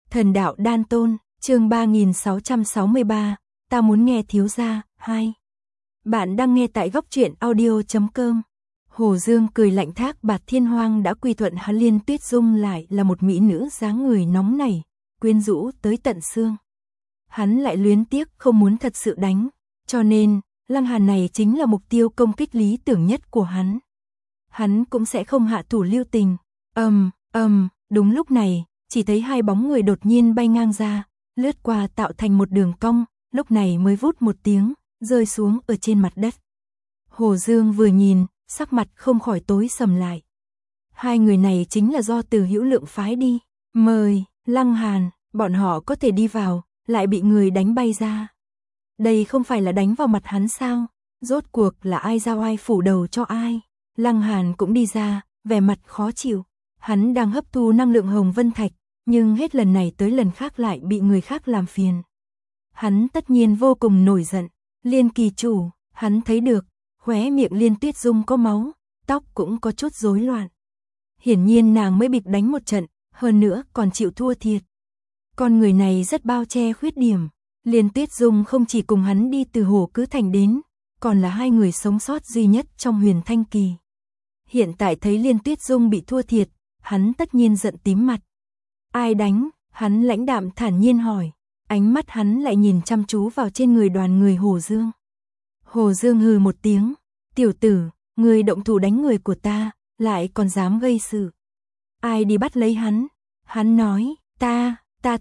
Thần đạo đan tôn, chương 3663, ta muốn nghe thiếu gia, 2. Bạn đang nghe tại góc truyện audio.com. Hồ Dương cười lạnh, Thác Bạt Thiên Hoang đã quy thuận hắn. Liên Tuyết Dung lại là một mỹ nữ dáng người nóng nảy, quyến rũ tới tận xương. Hắn lại luyến tiếc không muốn thật sự đánh, cho nên Lăng Hàn này chính là mục tiêu công kích lý tưởng nhất của hắn. Hắn cũng sẽ không hạ thủ lưu tình. Đúng lúc này, chỉ thấy hai bóng người đột nhiên bay ngang ra, lướt qua tạo thành một đường cong, lúc này mới vút một tiếng, rơi xuống ở trên mặt đất. Hồ Dương vừa nhìn, sắc mặt không khỏi tối sầm lại. Hai người này chính là do Từ Hữu Lượng phái đi, mời Lăng Hàn, bọn họ có thể đi vào, lại bị người đánh bay ra. Đây không phải là đánh vào mặt hắn sao? Rốt cuộc là ai giao ai phủ đầu cho ai? Lăng Hàn cũng đi ra, vẻ mặt khó chịu. Hắn đang hấp thu năng lượng Hồng Vân Thạch, nhưng hết lần này tới lần khác lại bị người khác làm phiền. Hắn tất nhiên vô cùng nổi giận. Liên kỳ chủ, hắn thấy được, khóe miệng Liên Tuyết Dung có máu, tóc cũng có chút rối loạn. Hiển nhiên nàng mới bị đánh một trận, hơn nữa còn chịu thua thiệt. Con người này rất bao che khuyết điểm. Liên Tuyết Dung không chỉ cùng hắn đi từ Hồ Cứ Thành đến, còn là hai người sống sót duy nhất trong Huyền Thanh Kỳ. Hiện tại thấy Liên Tuyết Dung bị thua thiệt, hắn tất nhiên giận tím mặt. Ai đánh? Hắn lãnh đạm thản nhiên hỏi. Ánh mắt hắn lại nhìn chăm chú vào trên người đoàn người Hồ Dương. Hồ Dương hừ một tiếng. Tiểu tử, ngươi động thủ đánh người của ta, lại còn dám gây sự. Ai đi bắt lấy hắn? Hắn nói, ta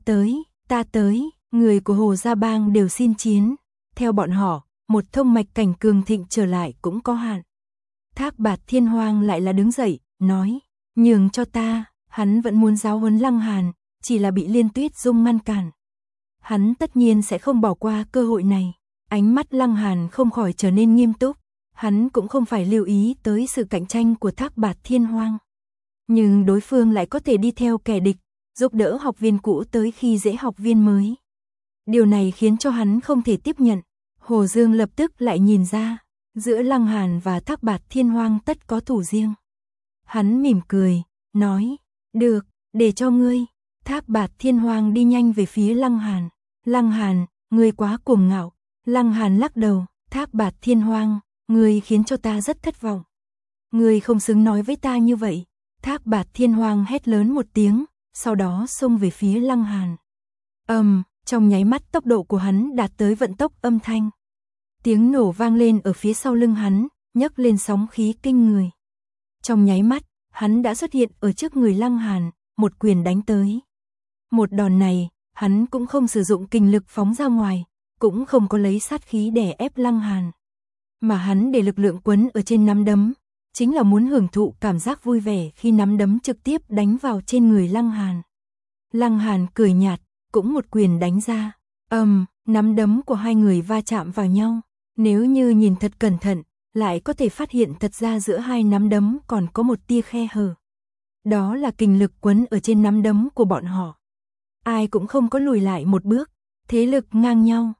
tới. Người của Hồ Gia Bang đều xin chiến. Theo bọn họ, một thông mạch cảnh cường thịnh trở lại cũng có hạn. Thác Bạt Thiên Hoang lại là đứng dậy, nói, nhường cho ta. Hắn vẫn muốn giáo huấn Lăng Hàn, chỉ là bị Liên Tuyết Dung ngăn cản. Hắn tất nhiên sẽ không bỏ qua cơ hội này. Ánh mắt Lăng Hàn không khỏi trở nên nghiêm túc. Hắn cũng không phải lưu ý tới sự cạnh tranh của Thác Bạt Thiên Hoang. Nhưng đối phương lại có thể đi theo kẻ địch, giúp đỡ học viên cũ tới khi dễ học viên mới. Điều này khiến cho hắn không thể tiếp nhận. Hồ Dương lập tức lại nhìn ra, giữa Lăng Hàn và Thác Bạt Thiên Hoang tất có thủ riêng. Hắn mỉm cười, nói, được, để cho ngươi. Thác Bạt Thiên Hoang đi nhanh về phía Lăng Hàn. Lăng Hàn, ngươi quá cuồng ngạo. Lăng Hàn lắc đầu, Thác Bạt Thiên Hoang, ngươi khiến cho ta rất thất vọng. Ngươi không xứng nói với ta như vậy. Thác Bạt Thiên Hoang hét lớn một tiếng, sau đó xông về phía Lăng Hàn. Trong nháy mắt tốc độ của hắn đạt tới vận tốc âm thanh. Tiếng nổ vang lên ở phía sau lưng hắn, nhấc lên sóng khí kinh người. Trong nháy mắt, hắn đã xuất hiện ở trước người Lăng Hàn, một quyền đánh tới. Một đòn này, hắn cũng không sử dụng kình lực phóng ra ngoài, cũng không có lấy sát khí để ép Lăng Hàn. Mà hắn để lực lượng quấn ở trên nắm đấm, chính là muốn hưởng thụ cảm giác vui vẻ khi nắm đấm trực tiếp đánh vào trên người Lăng Hàn. Lăng Hàn cười nhạt, cũng một quyền đánh ra. Nắm đấm của hai người va chạm vào nhau. Nếu như nhìn thật cẩn thận, lại có thể phát hiện thật ra giữa hai nắm đấm còn có một tia khe hở. Đó là kình lực quấn ở trên nắm đấm của bọn họ. Ai cũng không có lùi lại một bước, thế lực ngang nhau.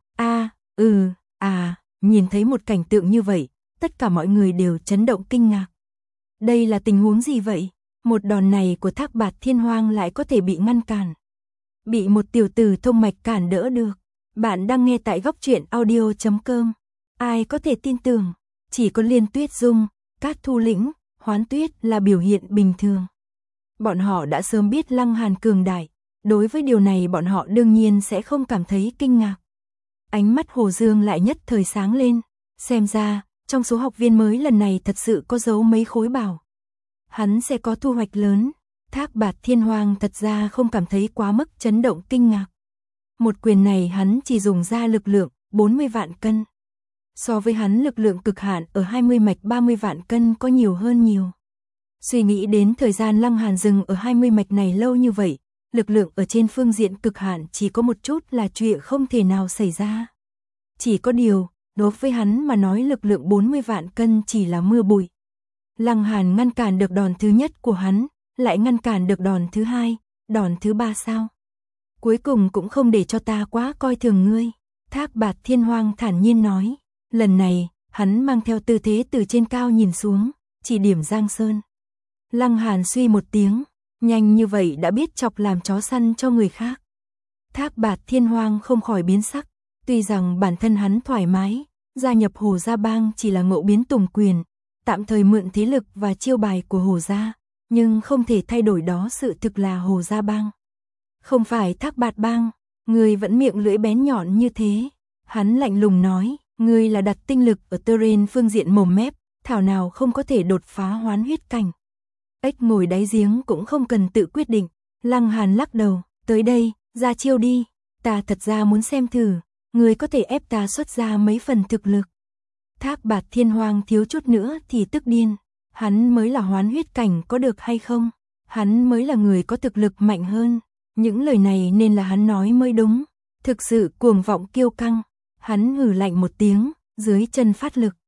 Nhìn thấy một cảnh tượng như vậy, tất cả mọi người đều chấn động kinh ngạc. Đây là tình huống gì vậy? Một đòn này của Thác Bạt Thiên Hoang lại có thể bị ngăn cản. Bị một tiểu tử thông mạch cản đỡ được. Bạn đang nghe tại góc truyện audio.com. Ai có thể tin tưởng? Chỉ có Liên Tuyết Dung, Cát Thu Lĩnh, Hoán Tuyết là biểu hiện bình thường. Bọn họ đã sớm biết Lăng Hàn cường đại. Đối với điều này bọn họ đương nhiên sẽ không cảm thấy kinh ngạc. Ánh mắt Hồ Dương lại nhất thời sáng lên. Xem ra, trong số học viên mới lần này thật sự có giấu mấy khối bảo. Hắn sẽ có thu hoạch lớn. Thác Bạt Thiên Hoang thật ra không cảm thấy quá mức chấn động kinh ngạc. Một quyền này hắn chỉ dùng ra lực lượng 40 vạn cân. So với hắn lực lượng cực hạn ở 20 mạch 30 vạn cân có nhiều hơn nhiều. Suy nghĩ đến thời gian Lăng Hàn dừng ở 20 mạch này lâu như vậy, lực lượng ở trên phương diện cực hạn chỉ có một chút là chuyện không thể nào xảy ra. Chỉ có điều, đối với hắn mà nói lực lượng 40 vạn cân chỉ là mưa bụi. Lăng Hàn ngăn cản được đòn thứ nhất của hắn, lại ngăn cản được đòn thứ hai, đòn thứ ba sao? Cuối cùng cũng không để cho ta quá coi thường ngươi. Thác Bạt Thiên Hoang thản nhiên nói. Lần này, hắn mang theo tư thế từ trên cao nhìn xuống, chỉ điểm Giang Sơn. Lăng Hàn suy một tiếng, nhanh như vậy đã biết chọc làm chó săn cho người khác. Thác Bạt Thiên Hoang không khỏi biến sắc, tuy rằng bản thân hắn thoải mái, gia nhập Hồ Gia Bang chỉ là ngẫu biến tùng quyền, tạm thời mượn thế lực và chiêu bài của Hồ Gia, nhưng không thể thay đổi đó sự thực là Hồ Gia Bang. Không phải Thác Bạt Bang, ngươi vẫn miệng lưỡi bén nhọn như thế. Hắn lạnh lùng nói, ngươi là đặt tinh lực ở terrain phương diện mồm mép, thảo nào không có thể đột phá hoán huyết cảnh. Ếch ngồi đáy giếng cũng không cần tự quyết định. Lăng Hàn lắc đầu, tới đây, ra chiêu đi, ta thật ra muốn xem thử, ngươi có thể ép ta xuất ra mấy phần thực lực. Thác Bạt Thiên Hoang thiếu chút nữa thì tức điên, hắn mới là hoán huyết cảnh có được hay không, hắn mới là người có thực lực mạnh hơn, những lời này nên là hắn nói mới đúng, thực sự cuồng vọng kiêu căng, hắn hừ lạnh một tiếng, dưới chân phát lực,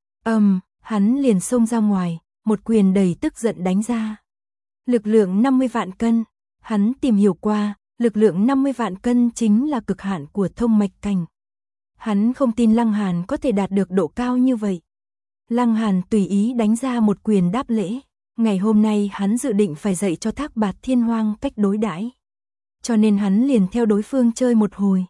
hắn liền xông ra ngoài, một quyền đầy tức giận đánh ra. Lực lượng 50 vạn cân, hắn tìm hiểu qua, lực lượng 50 vạn cân chính là cực hạn của thông mạch cảnh. Hắn không tin Lăng Hàn có thể đạt được độ cao như vậy. Lăng Hàn tùy ý đánh ra một quyền đáp lễ. Ngày hôm nay hắn dự định phải dạy cho Thác Bạt Thiên Hoang cách đối đãi, cho nên hắn liền theo đối phương chơi một hồi.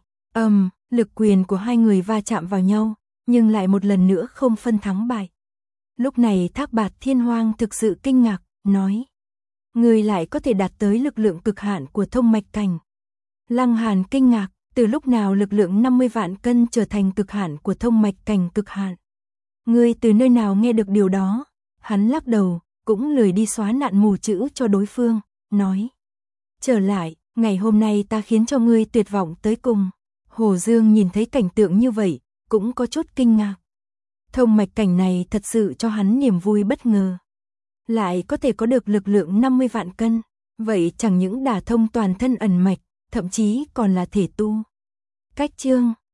Lực quyền của hai người va chạm vào nhau, nhưng lại một lần nữa không phân thắng bại. Lúc này Thác Bạt Thiên Hoang thực sự kinh ngạc, nói: ngươi lại có thể đạt tới lực lượng cực hạn của thông mạch cảnh. Lăng Hàn kinh ngạc, từ lúc nào lực lượng 50 vạn cân trở thành cực hạn của thông mạch cảnh cực hạn? Ngươi từ nơi nào nghe được điều đó? Hắn lắc đầu, cũng lười đi xóa nạn mù chữ cho đối phương, nói: trở lại, ngày hôm nay ta khiến cho ngươi tuyệt vọng tới cùng. Hồ Dương nhìn thấy cảnh tượng như vậy, cũng có chút kinh ngạc. Thông mạch cảnh này thật sự cho hắn niềm vui bất ngờ. Lại có thể có được lực lượng 50 vạn cân, vậy chẳng những đả thông toàn thân ẩn mạch, thậm chí còn là thể tu. Cách chương